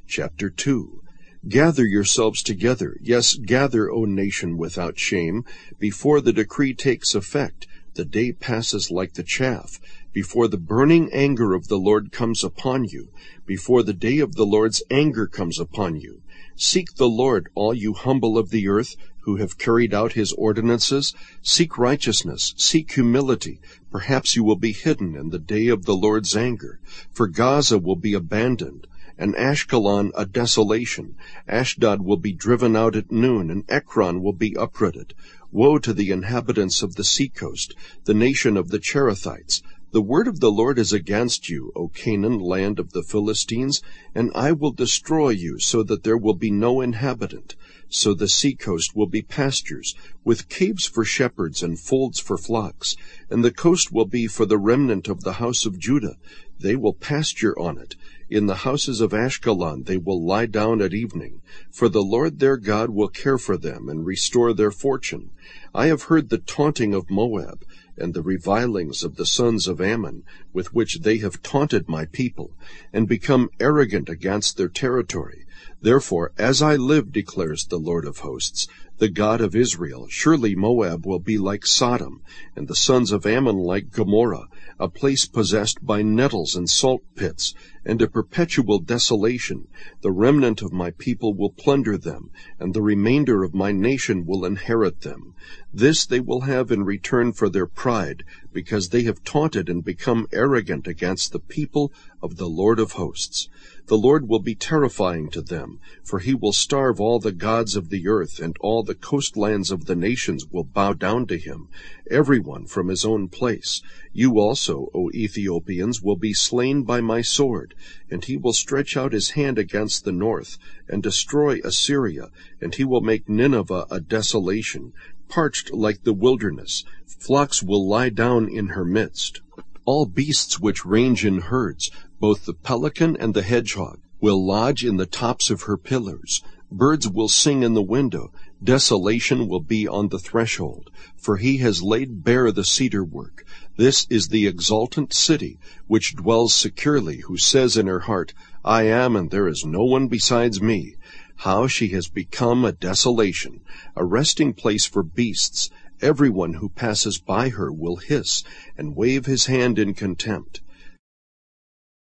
Chapter 2. Gather yourselves together, yes, gather, O nation without shame, before the decree takes effect. The day passes like the chaff, before the burning anger of the Lord comes upon you, before the day of the Lord's anger comes upon you. Seek the Lord, all you humble of the earth, who have carried out his ordinances. Seek righteousness, seek humility. Perhaps you will be hidden in the day of the Lord's anger. For Gaza will be abandoned, and Ashkelon a desolation. Ashdod will be driven out at noon, and Ekron will be uprooted. Woe to the inhabitants of the seacoast, the nation of the Cherethites. The word of the Lord is against you, O Canaan, land of the Philistines, and I will destroy you, so that there will be no inhabitant. So the seacoast will be pastures, with caves for shepherds and folds for flocks, and the coast will be for the remnant of the house of Judah. They will pasture on it. In the houses of Ashkelon they will lie down at evening, for the Lord their God will care for them and restore their fortune. I have heard the taunting of Moab, and the revilings of the sons of Ammon, with which they have taunted my people, and become arrogant against their territory. Therefore, as I live, declares the Lord of hosts, the God of Israel, surely Moab will be like Sodom, and the sons of Ammon like Gomorrah, a place possessed by nettles and salt pits, and a perpetual desolation. The remnant of my people will plunder them, and the remainder of my nation will inherit them. This they will have in return for their pride, because they have taunted and become arrogant against the people of the Lord of hosts. The Lord will be terrifying to them, for he will starve all the gods of the earth, and all the coastlands of the nations will bow down to him, everyone from his own place. You also, O Ethiopians, will be slain by my sword, and he will stretch out his hand against the north, and destroy Assyria, and he will make Nineveh a desolation, parched like the wilderness. Flocks will lie down in her midst. All beasts which range in herds, both the pelican and the hedgehog, will lodge in the tops of her pillars. Birds will sing in the window. Desolation will be on the threshold, for he has laid bare the cedar work. This is the exultant city, which dwells securely, who says in her heart, I am, and there is no one besides me. How she has become a desolation, a resting place for beasts. Everyone who passes by her will hiss and wave his hand in contempt.